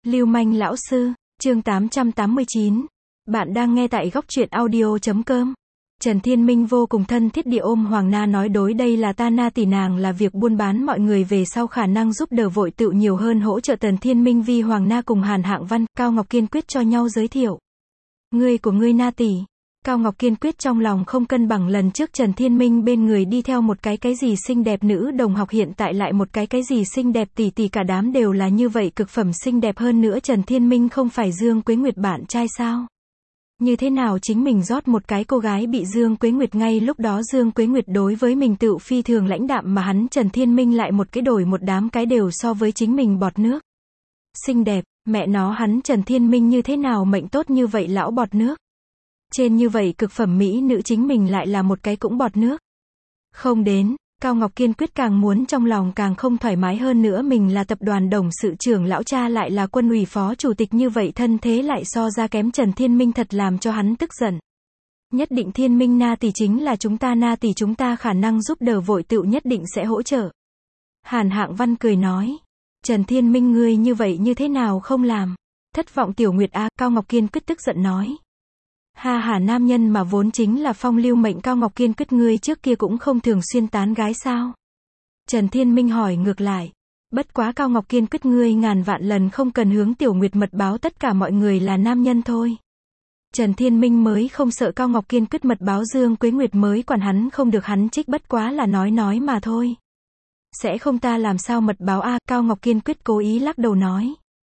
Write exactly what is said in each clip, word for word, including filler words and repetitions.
Lưu manh lão sư, chương tám trăm tám mươi chín. Bạn đang nghe tại góc truyện audio chấm com. Trần Thiên Minh vô cùng thân thiết địa ôm Hoàng Na nói đối đây là ta na tỷ nàng là việc buôn bán mọi người về sau khả năng giúp đỡ vội tự nhiều hơn hỗ trợ Tần Thiên Minh vì Hoàng Na cùng Hàn Hạng Văn, Cao Ngọc kiên quyết cho nhau giới thiệu. Ngươi của ngươi na tỷ. Cao Ngọc kiên quyết trong lòng không cân bằng lần trước Trần Thiên Minh bên người đi theo một cái cái gì xinh đẹp nữ đồng học hiện tại lại một cái cái gì xinh đẹp tỷ tỷ cả đám đều là như vậy cực phẩm xinh đẹp hơn nữa Trần Thiên Minh không phải Dương Quế Nguyệt bạn trai sao? Như thế nào chính mình rót một cái cô gái bị Dương Quế Nguyệt ngay lúc đó Dương Quế Nguyệt đối với mình tự phi thường lãnh đạm mà hắn Trần Thiên Minh lại một cái đổi một đám cái đều so với chính mình bọt nước. Xinh đẹp, mẹ nó hắn Trần Thiên Minh như thế nào mệnh tốt như vậy lão bọt nước. Trên như vậy cực phẩm mỹ nữ chính mình lại là một cái cũng bọt nước. Không đến, Cao Ngọc kiên quyết càng muốn trong lòng càng không thoải mái hơn nữa mình là tập đoàn董sự trưởng lão cha lại là quân ủy phó chủ tịch như vậy thân thế lại so ra kém Trần Thiên Minh thật làm cho hắn tức giận. Nhất định Thiên Minh na tỷ chính là chúng ta na tỷ chúng ta khả năng giúp đỡ vội tựu nhất định sẽ hỗ trợ. Hàn Hạng Văn cười nói. Trần Thiên Minh ngươi như vậy như thế nào không làm. Thất vọng Tiểu Nguyệt a Cao Ngọc kiên quyết tức giận nói. Ha hà nam nhân mà vốn chính là phong lưu mệnh Cao Ngọc kiên quyết ngươi trước kia cũng không thường xuyên tán gái sao? Trần Thiên Minh hỏi ngược lại. Bất quá Cao Ngọc kiên quyết ngươi ngàn vạn lần không cần hướng Tiểu Nguyệt mật báo tất cả mọi người là nam nhân thôi. Trần Thiên Minh mới không sợ Cao Ngọc kiên quyết mật báo Dương Quế Nguyệt mới quản hắn không được hắn trích bất quá là nói nói mà thôi. Sẽ không ta làm sao mật báo a Cao Ngọc kiên quyết cố ý lắc đầu nói.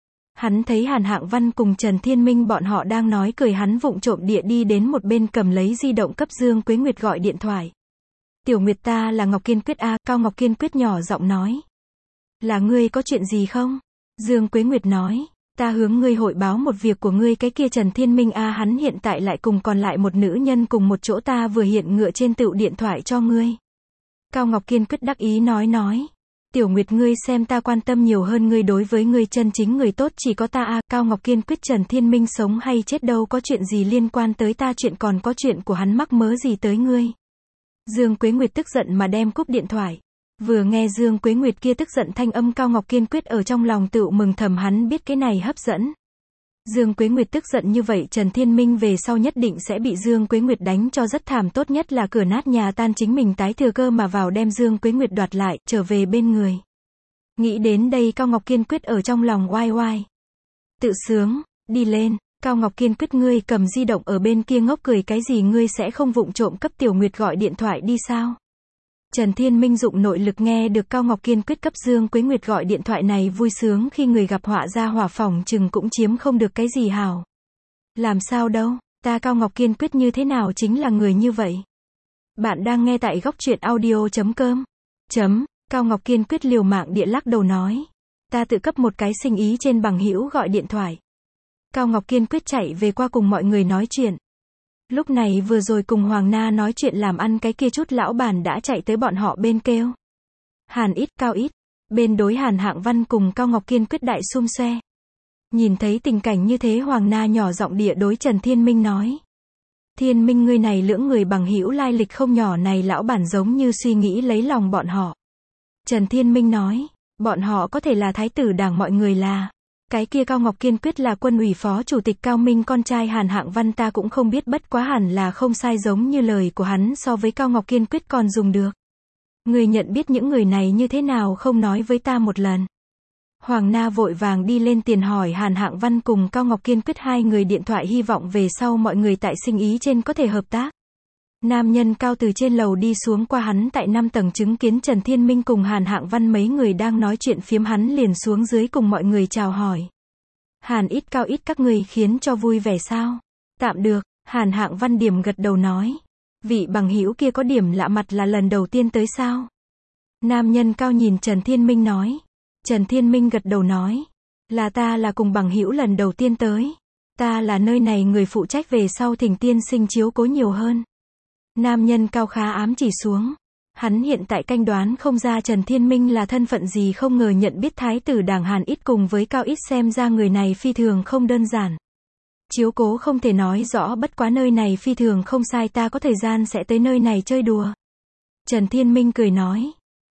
Hắn thấy Hàn Hạng Văn cùng Trần Thiên Minh bọn họ đang nói cười hắn vụng trộm địa đi đến một bên cầm lấy di động cấp Dương Quế Nguyệt gọi điện thoại. Tiểu Nguyệt ta là Ngọc kiên quyết a Cao Ngọc kiên quyết nhỏ giọng nói. Là ngươi có chuyện gì không? Dương Quế Nguyệt nói. Ta hướng ngươi hội báo một việc của ngươi cái kia Trần Thiên Minh a hắn hiện tại lại cùng còn lại một nữ nhân cùng một chỗ ta vừa hiện ngựa trên tựu điện thoại cho ngươi. Cao Ngọc kiên quyết đắc ý nói nói. Tiểu Nguyệt ngươi xem ta quan tâm nhiều hơn ngươi đối với ngươi chân chính người tốt chỉ có ta a Cao Ngọc kiên quyết Trần Thiên Minh sống hay chết đâu có chuyện gì liên quan tới ta chuyện còn có chuyện của hắn mắc mớ gì tới ngươi. Dương Quế Nguyệt tức giận mà đem cúp điện thoại. Vừa nghe Dương Quế Nguyệt kia tức giận thanh âm Cao Ngọc kiên quyết ở trong lòng tự mừng thầm hắn biết cái này hấp dẫn. Dương Quế Nguyệt tức giận như vậy Trần Thiên Minh về sau nhất định sẽ bị Dương Quế Nguyệt đánh cho rất thảm tốt nhất là cửa nát nhà tan chính mình tái thừa cơ mà vào đem Dương Quế Nguyệt đoạt lại, trở về bên người. Nghĩ đến đây Cao Ngọc kiên quyết ở trong lòng oai oai. Tự sướng, đi lên, Cao Ngọc kiên quyết ngươi cầm di động ở bên kia ngốc cười cái gì ngươi sẽ không vụng trộm cấp Tiểu Nguyệt gọi điện thoại đi sao? Trần Thiên Minh dụng nội lực nghe được Cao Ngọc kiên quyết cấp Dương Quế Nguyệt gọi điện thoại này vui sướng khi người gặp họa ra hỏa phòng chừng cũng chiếm không được cái gì hảo. Làm sao đâu, ta Cao Ngọc kiên quyết như thế nào chính là người như vậy. Bạn đang nghe tại góc truyện audio chấm com. Chấm, Cao Ngọc kiên quyết liều mạng địa lắc đầu nói. Ta tự cấp một cái sinh ý trên bằng hữu gọi điện thoại. Cao Ngọc kiên quyết chạy về qua cùng mọi người nói chuyện. Lúc này vừa rồi cùng Hoàng Na nói chuyện làm ăn cái kia chút lão bản đã chạy tới bọn họ bên kêu. Hàn ít Cao ít. Bên đối Hàn Hạng Văn cùng Cao Ngọc kiên quyết đại xum xoe. Nhìn thấy tình cảnh như thế Hoàng Na nhỏ giọng địa đối Trần Thiên Minh nói. Thiên Minh ngươi này lưỡng người bằng hữu lai lịch không nhỏ này lão bản giống như suy nghĩ lấy lòng bọn họ. Trần Thiên Minh nói. Bọn họ có thể là thái tử đảng mọi người là. Cái kia Cao Ngọc kiên quyết là quân ủy phó chủ tịch Cao Minh con trai Hàn Hạng Văn ta cũng không biết bất quá hẳn là không sai giống như lời của hắn so với Cao Ngọc kiên quyết còn dùng được. Người nhận biết những người này như thế nào không nói với ta một lần. Hoàng Na vội vàng đi lên tiền hỏi Hàn Hạng Văn cùng Cao Ngọc kiên quyết hai người điện thoại hy vọng về sau mọi người tại sinh ý trên có thể hợp tác. Nam nhân cao từ trên lầu đi xuống qua hắn tại năm tầng chứng kiến Trần Thiên Minh cùng Hàn Hạng Văn mấy người đang nói chuyện phiếm hắn liền xuống dưới cùng mọi người chào hỏi. Hàn ít Cao ít các người khiến cho vui vẻ sao? Tạm được, Hàn Hạng Văn điểm gật đầu nói. Vị bằng hữu kia có điểm lạ mặt là lần đầu tiên tới sao? Nam nhân cao nhìn Trần Thiên Minh nói. Trần Thiên Minh gật đầu nói. Là ta là cùng bằng hữu lần đầu tiên tới. Ta là nơi này người phụ trách về sau thỉnh tiên sinh chiếu cố nhiều hơn. Nam nhân cao khá ám chỉ xuống. Hắn hiện tại canh đoán không ra Trần Thiên Minh là thân phận gì không ngờ nhận biết thái tử đảng Hàn ít cùng với Cao ít xem ra người này phi thường không đơn giản. Chiếu cố không thể nói rõ bất quá nơi này phi thường không sai ta có thời gian sẽ tới nơi này chơi đùa. Trần Thiên Minh cười nói.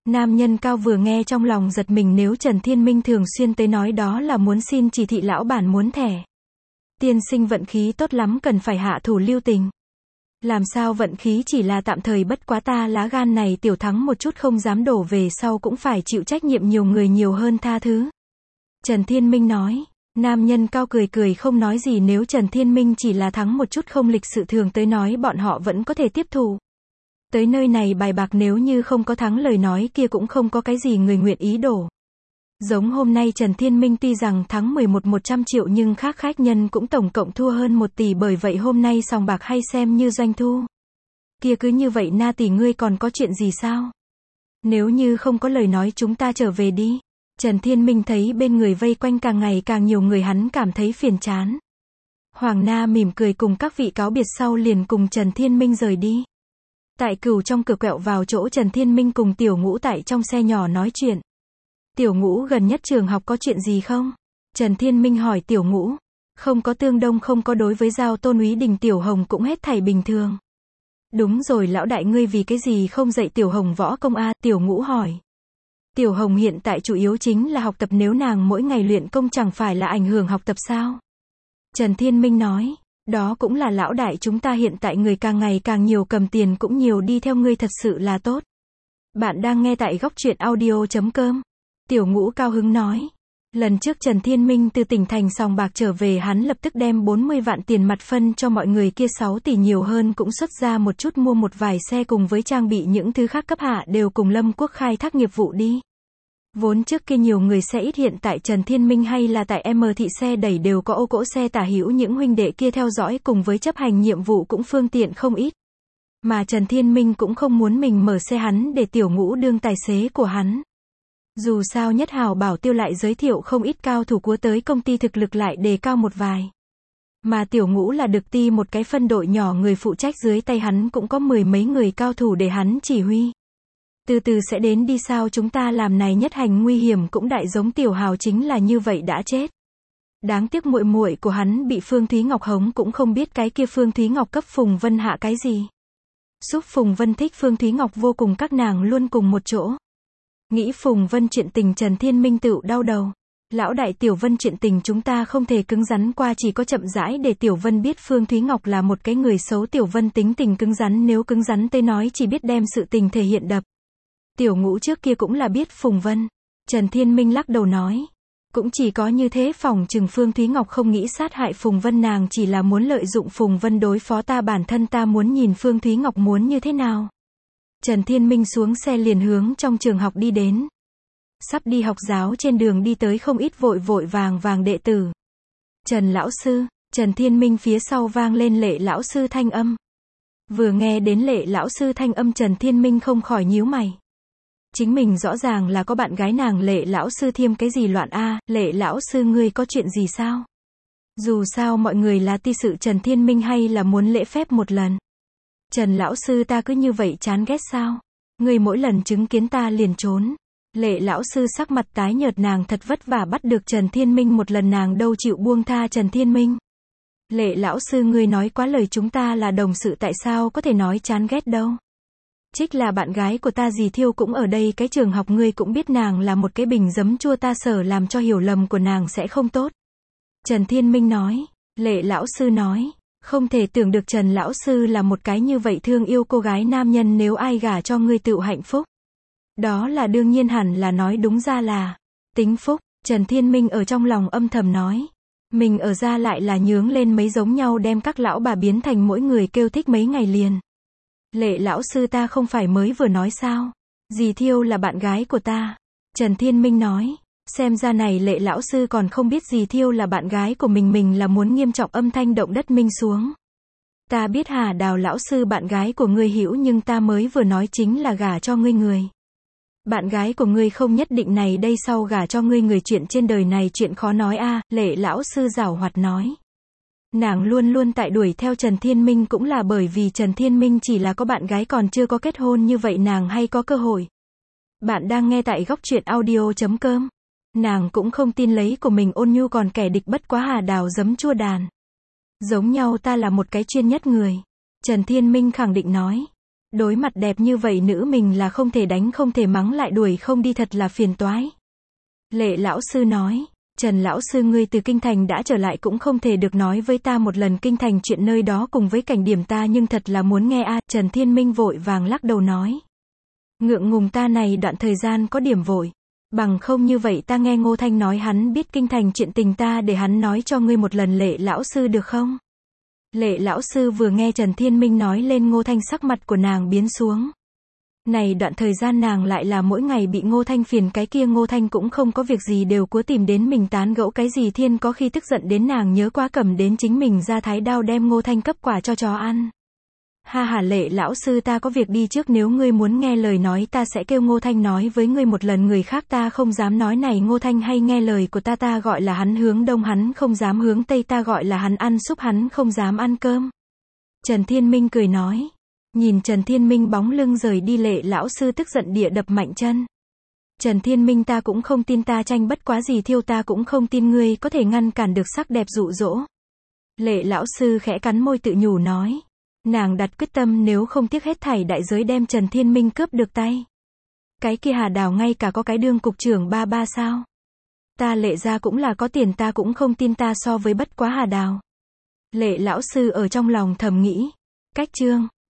Nam nhân cao vừa nghe trong lòng giật mình, nếu Trần Thiên Minh thường xuyên tới nói đó là muốn xin chỉ thị lão bản muốn thẻ. Tiên sinh vận khí tốt lắm, cần phải hạ thủ lưu tình. Làm sao vận khí chỉ là tạm thời, bất quá ta lá gan này tiểu thắng một chút không dám đổ về sau cũng phải chịu trách nhiệm, nhiều người nhiều hơn tha thứ. Trần Thiên Minh nói. Nam nhân cao cười cười không nói gì, nếu Trần Thiên Minh chỉ là thắng một chút không lịch sự thường tới nói bọn họ vẫn có thể tiếp thu. Tới nơi này bài bạc, nếu như không có thắng lời nói kia cũng không có cái gì người nguyện ý đổ. Giống hôm nay Trần Thiên Minh tuy rằng thắng mười một một trăm triệu nhưng khác khách nhân cũng tổng cộng thua hơn một tỷ, bởi vậy hôm nay sòng bạc hay xem như doanh thu. Kia cứ như vậy Na tỷ, ngươi còn có chuyện gì sao? Nếu như không có lời nói chúng ta trở về đi. Trần Thiên Minh thấy bên người vây quanh càng ngày càng nhiều người, hắn cảm thấy phiền chán. Hoàng Na mỉm cười cùng các vị cáo biệt sau liền cùng Trần Thiên Minh rời đi. Tại Cửu trong cửa quẹo vào chỗ, Trần Thiên Minh cùng Tiểu Ngũ tại trong xe nhỏ nói chuyện. Tiểu Ngũ, gần nhất trường học có chuyện gì không? Trần Thiên Minh hỏi Tiểu Ngũ. Không có, tương đông không có, đối với Giao Tôn úy Đình Tiểu Hồng cũng hết thảy bình thường. Đúng rồi lão đại, ngươi vì cái gì không dạy Tiểu Hồng võ công a? Tiểu Ngũ hỏi. Tiểu Hồng hiện tại chủ yếu chính là học tập, nếu nàng mỗi ngày luyện công chẳng phải là ảnh hưởng học tập sao? Trần Thiên Minh nói. Đó cũng là lão đại, chúng ta hiện tại người càng ngày càng nhiều, cầm tiền cũng nhiều, đi theo ngươi thật sự là tốt. Bạn đang nghe tại góc truyện audio chấm com. Tiểu Ngũ cao hứng nói. Lần trước Trần Thiên Minh từ tỉnh thành sòng bạc trở về, hắn lập tức đem bốn mươi vạn tiền mặt phân cho mọi người, kia sáu tỷ nhiều hơn cũng xuất ra một chút, mua một vài xe cùng với trang bị những thứ khác cấp hạ đều cùng Lâm Quốc khai thác nghiệp vụ đi. Vốn trước kia nhiều người xe ít, hiện tại Trần Thiên Minh hay là tại M thị xe đẩy đều có ô cỗ xe tả hữu, những huynh đệ kia theo dõi cùng với chấp hành nhiệm vụ cũng phương tiện không ít. Mà Trần Thiên Minh cũng không muốn mình mở xe, hắn để Tiểu Ngũ đương tài xế của hắn. Dù sao Nhất Hào Bảo Tiêu lại giới thiệu không ít cao thủ của tới công ty, thực lực lại đề cao một vài. Mà Tiểu Ngũ là được ti một cái phân đội nhỏ người phụ trách, dưới tay hắn cũng có mười mấy người cao thủ để hắn chỉ huy. Từ từ sẽ đến đi, sao chúng ta làm này nhất hành nguy hiểm cũng đại, giống Tiểu Hào chính là như vậy đã chết. Đáng tiếc muội muội của hắn bị Phương Thúy Ngọc hống, cũng không biết cái kia Phương Thúy Ngọc cấp Phùng Vân hạ cái gì. Giúp Phùng Vân thích Phương Thúy Ngọc vô cùng, các nàng luôn cùng một chỗ. Nghĩ Phùng Vân chuyện tình, Trần Thiên Minh tựu đau đầu. Lão đại, Tiểu Vân chuyện tình chúng ta không thể cứng rắn qua, chỉ có chậm rãi để Tiểu Vân biết Phương Thúy Ngọc là một cái người xấu. Tiểu Vân tính tình cứng rắn, nếu cứng rắn tới nói chỉ biết đem sự tình thể hiện đập. Tiểu Ngũ trước kia cũng là biết Phùng Vân. Trần Thiên Minh lắc đầu nói. Cũng chỉ có như thế, phòng chừng Phương Thúy Ngọc không nghĩ sát hại Phùng Vân, nàng chỉ là muốn lợi dụng Phùng Vân đối phó ta, bản thân ta muốn nhìn Phương Thúy Ngọc muốn như thế nào. Trần Thiên Minh xuống xe liền hướng trong trường học đi đến. Sắp đi học giáo, trên đường đi tới không ít vội vội vàng vàng đệ tử. Trần lão sư, Trần Thiên Minh phía sau vang lên Lệ lão sư thanh âm. Vừa nghe đến Lệ lão sư thanh âm, Trần Thiên Minh không khỏi nhíu mày. Chính mình rõ ràng là có bạn gái, nàng Lệ lão sư thiêm cái gì loạn a? À, Lệ lão sư ngươi có chuyện gì sao? Dù sao mọi người là ti sự, Trần Thiên Minh hay là muốn lễ phép một lần. Trần lão sư, ta cứ như vậy chán ghét sao? Ngươi mỗi lần chứng kiến ta liền trốn. Lệ lão sư sắc mặt tái nhợt, nàng thật vất vả bắt được Trần Thiên Minh một lần, nàng đâu chịu buông tha Trần Thiên Minh. Lệ lão sư, ngươi nói quá lời, chúng ta là đồng sự, tại sao có thể nói chán ghét đâu? Trích là bạn gái của ta, dì Thiêu cũng ở đây, cái trường học ngươi cũng biết nàng là một cái bình giấm chua, ta sợ làm cho hiểu lầm của nàng sẽ không tốt. Trần Thiên Minh nói. Lệ lão sư nói. Không thể tưởng được Trần lão sư là một cái như vậy thương yêu cô gái nam nhân, nếu ai gả cho ngươi tựu hạnh phúc. Đó là đương nhiên, hẳn là nói đúng ra là tính phúc. Trần Thiên Minh ở trong lòng âm thầm nói. Mình ở ra lại là nhướng lên mấy giống nhau, đem các lão bà biến thành mỗi người kêu thích mấy ngày liền. Lệ lão sư, ta không phải mới vừa nói sao? Dì Thiêu là bạn gái của ta. Trần Thiên Minh nói. Xem ra này Lệ lão sư còn không biết dì Thiêu là bạn gái của mình, mình là muốn nghiêm trọng âm thanh động đất minh xuống. Ta biết Hà Đào lão sư bạn gái của ngươi hữu, nhưng ta mới vừa nói chính là gả cho ngươi người. Bạn gái của ngươi không nhất định này đây sau gả cho ngươi người, chuyện trên đời này chuyện khó nói a. À, Lệ lão sư giảo hoạt nói. Nàng luôn luôn tại đuổi theo Trần Thiên Minh cũng là bởi vì Trần Thiên Minh chỉ là có bạn gái còn chưa có kết hôn, như vậy nàng hay có cơ hội. Bạn đang nghe tại góc truyện audio chấm com. Nàng cũng không tin lấy của mình ôn nhu còn kẻ địch bất quá, Hà Đào giấm chua đàn. Giống nhau ta là một cái chuyên nhất người. Trần Thiên Minh khẳng định nói. Đối mặt đẹp như vậy nữ mình là không thể đánh không thể mắng lại đuổi không đi thật là phiền toái. Lệ lão sư nói, Trần lão sư ngươi từ kinh thành đã trở lại cũng không thể được nói với ta một lần kinh thành chuyện nơi đó cùng với cảnh điểm ta nhưng thật là muốn nghe a. Trần Thiên Minh vội vàng lắc đầu nói. Ngượng ngùng ta này đoạn thời gian có điểm vội. Bằng không như vậy ta nghe Ngô Thanh nói hắn biết kinh thành chuyện tình ta để hắn nói cho ngươi một lần Lệ lão sư được không? Lệ lão sư vừa nghe Trần Thiên Minh nói lên Ngô Thanh sắc mặt của nàng biến xuống. Này đoạn thời gian nàng lại là mỗi ngày bị Ngô Thanh phiền cái kia Ngô Thanh cũng không có việc gì đều cố tìm đến mình tán gẫu cái gì thiên có khi tức giận đến nàng nhớ quá cầm đến chính mình ra thái đao đem Ngô Thanh cấp quả cho chó ăn. Ha ha Lệ lão sư ta có việc đi trước nếu ngươi muốn nghe lời nói ta sẽ kêu Ngô Thanh nói với ngươi một lần người khác ta không dám nói này Ngô Thanh hay nghe lời của ta ta gọi là hắn hướng đông hắn không dám hướng tây ta gọi là hắn ăn súp hắn không dám ăn cơm. Trần Thiên Minh cười nói. Nhìn Trần Thiên Minh bóng lưng rời đi Lệ lão sư tức giận địa đập mạnh chân. Trần Thiên Minh ta cũng không tin ta tranh bất quá gì thiêu ta cũng không tin ngươi có thể ngăn cản được sắc đẹp dụ dỗ. Lệ lão sư khẽ cắn môi tự nhủ nói. Nàng đặt quyết tâm nếu không tiếc hết thảy đại giới đem Trần Thiên Minh cướp được tay. Cái kia Hà Đào ngay cả có cái đương cục trưởng ba ba sao. Ta Lệ ra cũng là có tiền ta cũng không tin ta so với bất quá Hà Đào. Lệ lão sư ở trong lòng thầm nghĩ. Cách chương